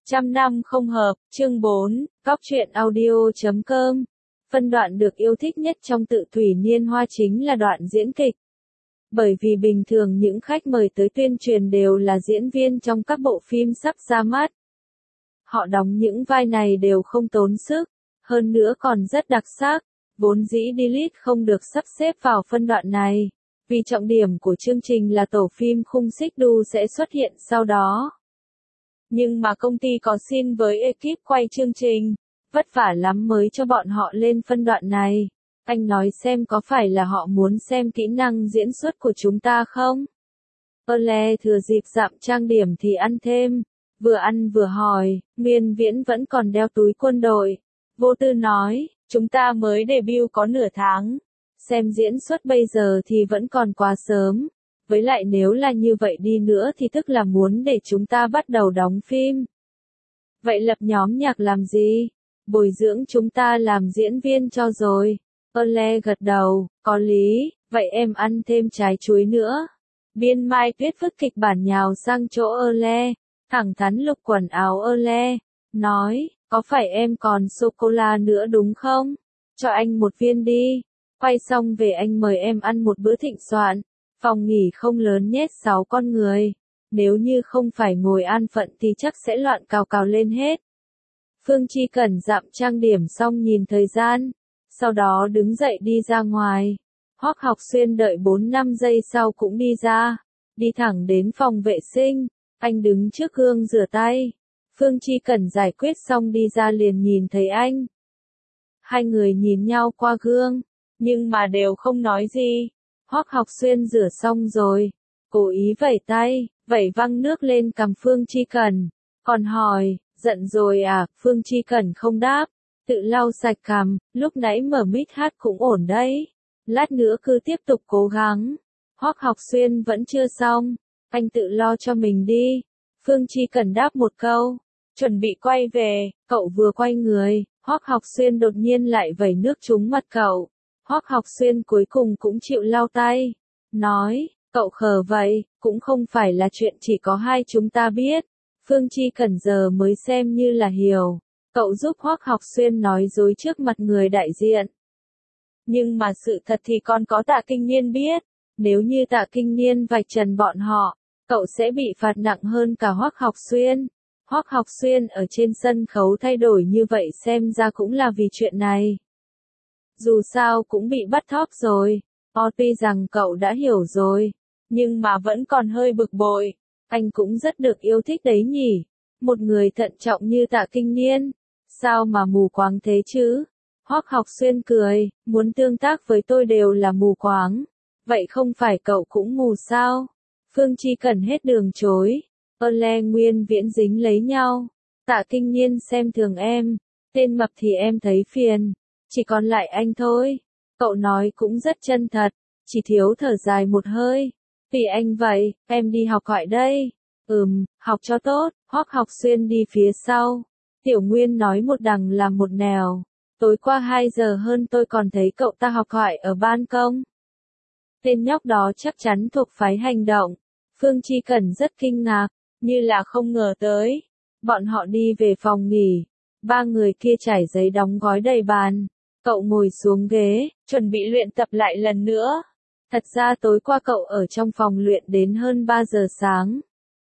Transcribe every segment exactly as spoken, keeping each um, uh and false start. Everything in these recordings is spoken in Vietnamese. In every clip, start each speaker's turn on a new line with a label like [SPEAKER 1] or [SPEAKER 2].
[SPEAKER 1] Trăm năm không hợp, chương bốn, góc truyện audio chấm com. Phân đoạn được yêu thích nhất trong Tự Thủy Niên Hoa chính là đoạn diễn kịch. Bởi vì bình thường những khách mời tới tuyên truyền đều là diễn viên trong các bộ phim sắp ra mắt. Họ đóng những vai này đều không tốn sức, hơn nữa còn rất đặc sắc, vốn dĩ Delete không được sắp xếp vào phân đoạn này, vì trọng điểm của chương trình là tổ phim khung xích đu sẽ xuất hiện sau đó. Nhưng mà công ty có xin với ekip quay chương trình, vất vả lắm mới cho bọn họ lên phân đoạn này. Anh nói xem có phải là họ muốn xem kỹ năng diễn xuất của chúng ta không? Ole thừa dịp dặm trang điểm thì ăn thêm, vừa ăn vừa hỏi, Miên Viễn vẫn còn đeo túi quân đội. Vô Tư nói, chúng ta mới debut có nửa tháng, xem diễn xuất bây giờ thì vẫn còn quá sớm. Với lại nếu là như vậy đi nữa thì tức là muốn để chúng ta bắt đầu đóng phim. Vậy lập nhóm nhạc làm gì? Bồi dưỡng chúng ta làm diễn viên cho rồi. Ole gật đầu, có lý, vậy em ăn thêm trái chuối nữa. Biên Mai Tuyết vứt kịch bản nhào sang chỗ Ole, thẳng thắn lục quần áo Ole, nói, có phải em còn sô-cô-la nữa đúng không? Cho anh một viên đi. Quay xong về anh mời em ăn một bữa thịnh soạn. Phòng nghỉ không lớn nhét sáu con người, nếu như không phải ngồi an phận thì chắc sẽ loạn cào cào lên hết. Phương Chi Cẩn dặm trang điểm xong nhìn thời gian, sau đó đứng dậy đi ra ngoài. Hoắc Học Xuyên đợi bốn năm giây sau cũng đi ra, đi thẳng đến phòng vệ sinh, anh đứng trước gương rửa tay. Phương Chi Cẩn giải quyết xong đi ra liền nhìn thấy anh. Hai người nhìn nhau qua gương, nhưng mà đều không nói gì. Hoắc Học Xuyên rửa xong rồi, cố ý vẩy tay, vẩy văng nước lên cằm Phương Chi Cẩn, còn hỏi, giận rồi à? Phương Chi Cẩn không đáp, tự lau sạch cằm, lúc nãy mở mic hát cũng ổn đấy, lát nữa cứ tiếp tục cố gắng. Hoắc Học Xuyên vẫn chưa xong, anh tự lo cho mình đi. Phương Chi Cẩn đáp một câu, chuẩn bị quay về, cậu vừa quay người, Hoắc Học Xuyên đột nhiên lại vẩy nước trúng mặt cậu. Hoắc Học Xuyên cuối cùng cũng chịu lau tay, nói, cậu khờ vậy, cũng không phải là chuyện chỉ có hai chúng ta biết. Phương Chi Cẩn giờ mới xem như là hiểu, cậu giúp Hoắc Học Xuyên nói dối trước mặt người đại diện. Nhưng mà sự thật thì còn có Tạ Kinh Niên biết, nếu như Tạ Kinh Niên vạch trần bọn họ, cậu sẽ bị phạt nặng hơn cả Hoắc Học Xuyên. Hoắc Học Xuyên ở trên sân khấu thay đổi như vậy xem ra cũng là vì chuyện này. Dù sao cũng bị bắt thóp rồi, o tuy rằng cậu đã hiểu rồi, nhưng mà vẫn còn hơi bực bội, anh cũng rất được yêu thích đấy nhỉ, một người thận trọng như Tạ Kinh Niên, sao mà mù quáng thế chứ? Hoắc Học Xuyên cười, muốn tương tác với tôi đều là mù quáng, vậy không phải cậu cũng mù sao? Phương Chi Cẩn hết đường chối, Ole Nguyên Viễn dính lấy nhau, Tạ Kinh Niên xem thường em, tên mập thì em thấy phiền. Chỉ còn lại anh thôi. Cậu nói cũng rất chân thật, chỉ thiếu thở dài một hơi. Vì anh vậy, em đi học gọi đây. Ừm, học cho tốt. Hoắc Học Xuyên đi phía sau. Tiểu Nguyên nói một đằng làm một nẻo. Tối qua hai giờ hơn tôi còn thấy cậu ta học gọi ở ban công. Tên nhóc đó chắc chắn thuộc phái hành động. Phương Chi Cẩn rất kinh ngạc, như là không ngờ tới. Bọn họ đi về phòng nghỉ. Ba người kia trải giấy đóng gói đầy bàn. Cậu ngồi xuống ghế, chuẩn bị luyện tập lại lần nữa. Thật ra tối qua cậu ở trong phòng luyện đến hơn ba giờ sáng.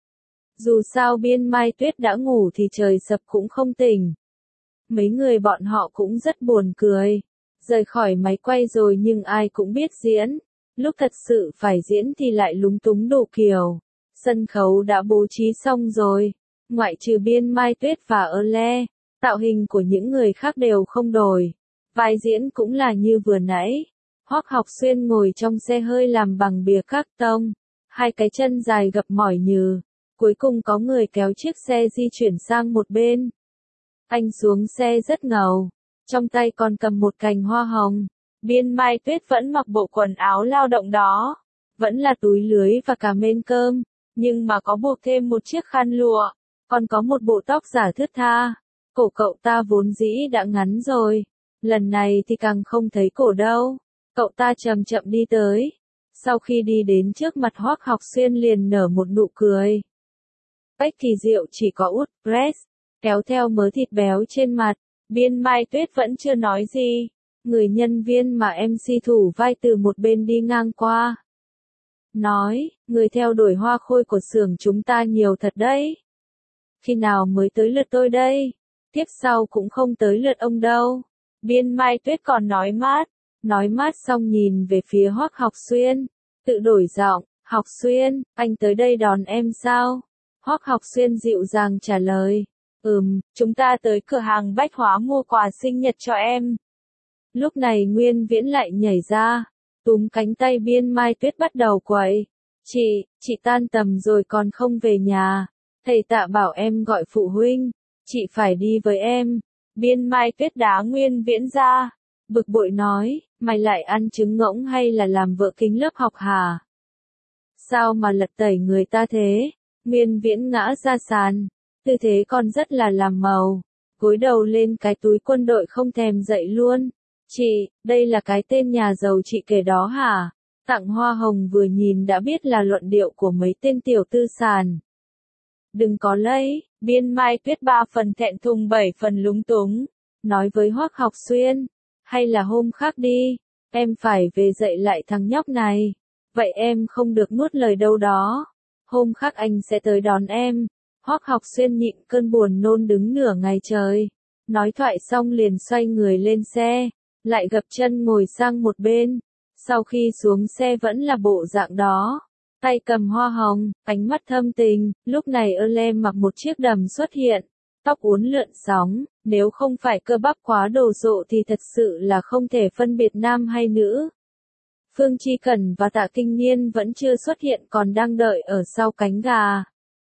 [SPEAKER 1] Dù sao Biên Mai Tuyết đã ngủ thì trời sập cũng không tỉnh. Mấy người bọn họ cũng rất buồn cười. Rời khỏi máy quay rồi nhưng ai cũng biết diễn. Lúc thật sự phải diễn thì lại lúng túng đủ kiểu. Sân khấu đã bố trí xong rồi. Ngoại trừ Biên Mai Tuyết và Ole, tạo hình của những người khác đều không đổi. Vai diễn cũng là như vừa nãy. Hoắc Học Xuyên ngồi trong xe hơi làm bằng bìa các tông, hai cái chân dài gập mỏi nhừ. Cuối cùng có người kéo chiếc xe di chuyển sang một bên. Anh xuống xe rất ngầu, trong tay còn cầm một cành hoa hồng. Biên Mai Tuyết vẫn mặc bộ quần áo lao động đó, vẫn là túi lưới và cả mên cơm, nhưng mà có buộc thêm một chiếc khăn lụa, còn có một bộ tóc giả thướt tha. Cổ cậu ta vốn dĩ đã ngắn rồi. Lần này thì càng không thấy cổ đâu. Cậu ta chậm chậm đi tới. Sau khi đi đến trước mặt Hoắc Học Xuyên liền nở một nụ cười. Cách kỳ diệu chỉ có Utpress. kéo theo mớ thịt béo trên mặt. Biên Mai Tuyết vẫn chưa nói gì. Người nhân viên mà em xê thủ vai từ một bên đi ngang qua. Nói, người theo đuổi hoa khôi của xưởng chúng ta nhiều thật đấy. Khi nào mới tới lượt tôi đây? Tiếp sau cũng không tới lượt ông đâu. Biên Mai Tuyết còn nói mát. Nói mát xong nhìn về phía Hoắc Học Xuyên. Tự đổi giọng, Học Xuyên, anh tới đây đón em sao? Hoắc Học Xuyên dịu dàng trả lời. Ừm, chúng ta tới cửa hàng bách hóa mua quà sinh nhật cho em. Lúc này Nguyên Viễn lại nhảy ra, túm cánh tay Biên Mai Tuyết bắt đầu quậy. Chị, chị tan tầm rồi còn không về nhà. Thầy Tạ bảo em gọi phụ huynh. Chị phải đi với em. Biên Mai Tuyết đá Nguyên Viễn ra. Bực bội nói, mày lại ăn trứng ngỗng hay là làm vợ kính lớp học hả? Sao mà lật tẩy người ta thế? Nguyên Viễn ngã ra sàn. Tư thế còn rất là làm màu. Gối đầu lên cái túi quân đội không thèm dậy luôn. Chị, đây là cái tên nhà giàu chị kể đó hả? Tặng hoa hồng vừa nhìn đã biết là luận điệu của mấy tên tiểu tư sàn. Đừng có lấy, Biên Mai Tuyết ba phần thẹn thùng bảy phần lúng túng. Nói với Hoắc Học Xuyên. Hay là hôm khác đi, em phải về dạy lại thằng nhóc này. Vậy em không được nuốt lời đâu đó. Hôm khác anh sẽ tới đón em. Hoắc Học Xuyên nhịn cơn buồn nôn đứng nửa ngày trời. Nói thoại xong liền xoay người lên xe. Lại gập chân ngồi sang một bên. Sau khi xuống xe vẫn là bộ dạng đó. Tay cầm hoa hồng, ánh mắt thâm tình. Lúc này Ơ mặc một chiếc đầm xuất hiện. Tóc uốn lượn sóng. Nếu không phải cơ bắp quá đồ sộ thì thật sự là không thể phân biệt nam hay nữ. Phương Chi Cẩn và Tạ Kinh Niên vẫn chưa xuất hiện còn đang đợi ở sau cánh gà.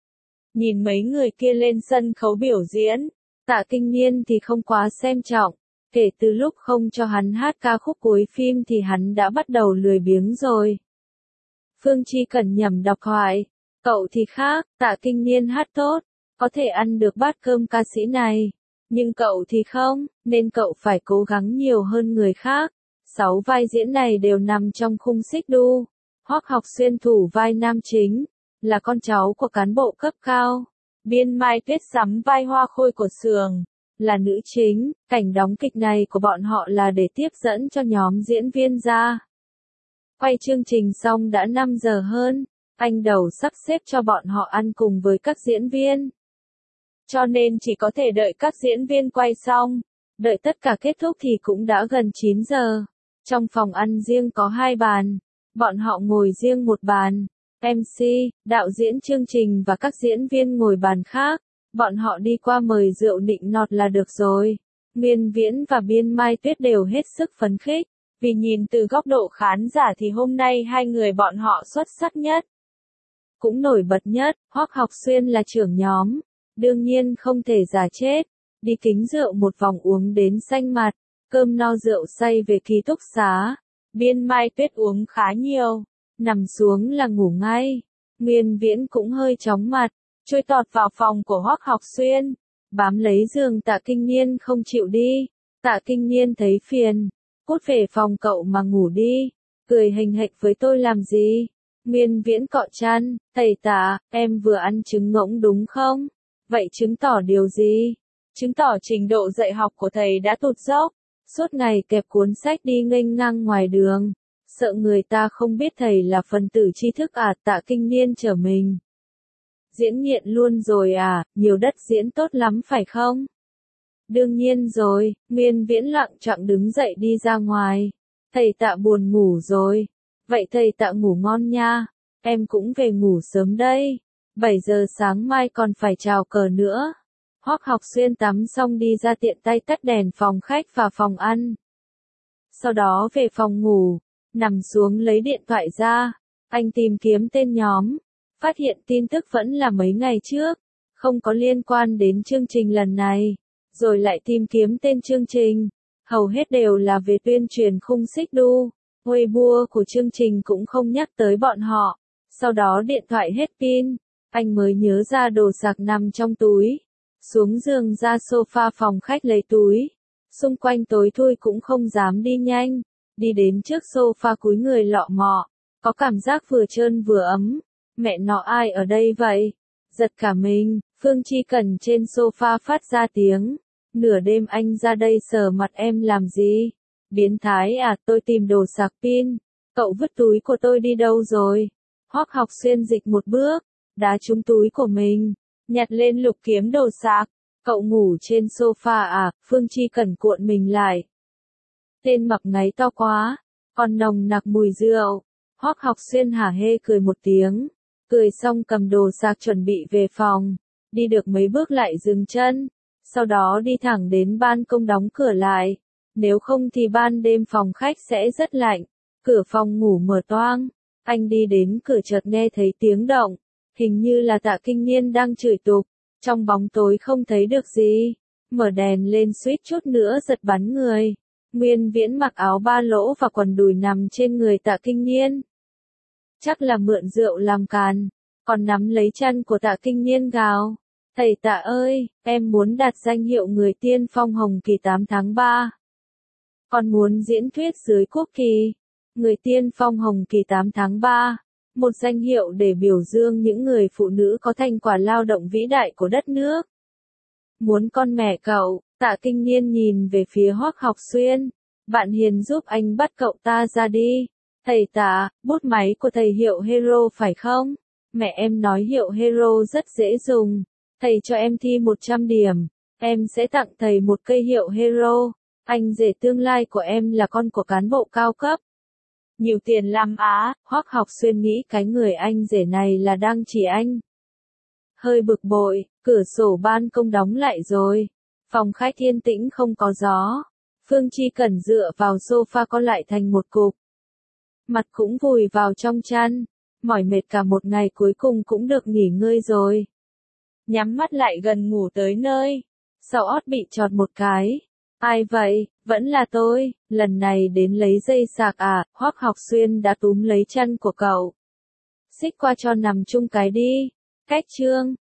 [SPEAKER 1] Nhìn mấy người kia lên sân khấu biểu diễn, Tạ Kinh Niên thì không quá xem trọng. Kể từ lúc không cho hắn hát ca khúc cuối phim thì hắn đã bắt đầu lười biếng rồi. Phương Chi Cẩn nhẩm đọc thoại. Cậu thì khác, Tạ Kinh Niên hát tốt, có thể ăn được bát cơm ca sĩ này. Nhưng cậu thì không, nên cậu phải cố gắng nhiều hơn người khác. Sáu vai diễn này đều nằm trong khung xích đu. Hoắc Học Xuyên thủ vai nam chính, là con cháu của cán bộ cấp cao. Biên Mai Tuyết sắm vai hoa khôi của xưởng, là nữ chính. Cảnh đóng kịch này của bọn họ là để tiếp dẫn cho nhóm diễn viên ra. Quay chương trình xong đã năm giờ hơn, anh Đầu sắp xếp cho bọn họ ăn cùng với các diễn viên. Cho nên chỉ có thể đợi các diễn viên quay xong. Đợi tất cả kết thúc thì cũng đã gần chín giờ. Trong phòng ăn riêng có hai bàn. Bọn họ ngồi riêng một bàn. em xê, đạo diễn chương trình và các diễn viên ngồi bàn khác. Bọn họ đi qua mời rượu nịnh nọt là được rồi. Nguyên Viễn và Biên Mai Tuyết đều hết sức phấn khích. Vì nhìn từ góc độ khán giả thì hôm nay hai người bọn họ xuất sắc nhất. Cũng nổi bật nhất, Hoắc Học Xuyên là trưởng nhóm. Đương nhiên không thể giả chết. Đi kính rượu một vòng uống đến xanh mặt. Cơm no rượu say về ký túc xá. Biên Mai Tuyết uống khá nhiều. Nằm xuống là ngủ ngay. Nguyên Viễn cũng hơi chóng mặt. Trôi tọt vào phòng của Hoắc Học Xuyên. Bám lấy giường Tạ Kinh Niên không chịu đi. Tạ Kinh Niên thấy phiền. Cút về phòng cậu mà ngủ đi. Cười hình hệch với tôi làm gì? Nguyên Viễn cọ chăn. Thầy Tạ, em vừa ăn trứng ngỗng đúng không? Vậy chứng tỏ điều gì? Chứng tỏ trình độ dạy học của thầy đã tụt dốc. Suốt ngày kẹp cuốn sách đi nghênh ngang ngoài đường. Sợ người ta không biết thầy là phần tử tri thức à? Tạ Kinh Niên trở mình. Diễn nghiện luôn rồi à? Nhiều đất diễn tốt lắm phải không? Đương nhiên rồi. Nguyên Viễn lặng chặng đứng dậy đi ra ngoài. Thầy Tạ buồn ngủ rồi. Vậy thầy Tạ ngủ ngon nha. Em cũng về ngủ sớm đây. bảy giờ sáng mai còn phải chào cờ nữa. Hoắc Học Xuyên tắm xong đi ra tiện tay tắt đèn phòng khách và phòng ăn. Sau đó về phòng ngủ, nằm xuống lấy điện thoại ra. Anh tìm kiếm tên nhóm. Phát hiện tin tức vẫn là mấy ngày trước. Không có liên quan đến chương trình lần này. Rồi lại tìm kiếm tên chương trình. Hầu hết đều là về tuyên truyền khung xích đu. Weibo của chương trình cũng không nhắc tới bọn họ. Sau đó điện thoại hết pin. Anh mới nhớ ra đồ sạc nằm trong túi. Xuống giường ra sofa phòng khách lấy túi. Xung quanh tối thui cũng không dám đi nhanh. Đi đến trước sofa cúi người lọ mọ. Có cảm giác vừa trơn vừa ấm. Mẹ nó ai ở đây vậy? Giật cả mình, Phương Chi Cần trên sofa phát ra tiếng. Nửa đêm anh ra đây sờ mặt em làm gì? Biến thái à, tôi tìm đồ sạc pin. Cậu vứt túi của tôi đi đâu rồi? Hoắc Học Xuyên dịch một bước, đá trúng túi của mình, nhặt lên lục kiếm đồ sạc. Cậu ngủ trên sofa à? Phương Chi Cần cuộn mình lại. Tên mặc ngáy to quá, còn nồng nặc mùi rượu. Hoắc Học Xuyên hả hê cười một tiếng, cười xong cầm đồ sạc chuẩn bị về phòng, đi được mấy bước lại dừng chân, sau đó đi thẳng đến ban công đóng cửa lại, nếu không thì ban đêm phòng khách sẽ rất lạnh, cửa phòng ngủ mở toang, anh đi đến cửa chợt nghe thấy tiếng động, hình như là Tạ Kinh Niên đang chửi tục, trong bóng tối không thấy được gì, mở đèn lên suýt chút nữa giật bắn người. Nguyên Viễn mặc áo ba lỗ và quần đùi nằm trên người Tạ Kinh Niên. Chắc là mượn rượu làm càn, còn nắm lấy chân của Tạ Kinh Niên gào. Thầy Tạ ơi, em muốn đạt danh hiệu người tiên phong hồng kỳ tám tháng ba. Còn muốn diễn thuyết dưới quốc kỳ. Người tiên phong hồng kỳ tám tháng ba. Một danh hiệu để biểu dương những người phụ nữ có thành quả lao động vĩ đại của đất nước. Muốn con mẹ cậu, Tạ Kinh Niên nhìn về phía Hoắc Học Xuyên. Bạn Hiền giúp anh bắt cậu ta ra đi. Thầy Tạ, bút máy của thầy hiệu Hero phải không? Mẹ em nói hiệu Hero rất dễ dùng. Thầy cho em thi một trăm điểm. Em sẽ tặng thầy một cây hiệu Hero. Anh rể tương lai của em là con của cán bộ cao cấp. Nhiều tiền lắm á, Hoắc Học Xuyên nghĩ cái người anh rể này là đang chỉ anh. Hơi bực bội, cửa sổ ban công đóng lại rồi. Phòng khách yên tĩnh không có gió. Phương Chi Cần dựa vào sofa co lại thành một cục. Mặt cũng vùi vào trong chăn. Mỏi mệt cả một ngày cuối cùng cũng được nghỉ ngơi rồi. Nhắm mắt lại gần ngủ tới nơi. Sau ót bị chọt một cái. Ai vậy? Vẫn là tôi. Lần này đến lấy dây sạc à? Hoắc Học Xuyên đã túm lấy chân của cậu. Xích qua cho nằm chung cái đi. Cách chương.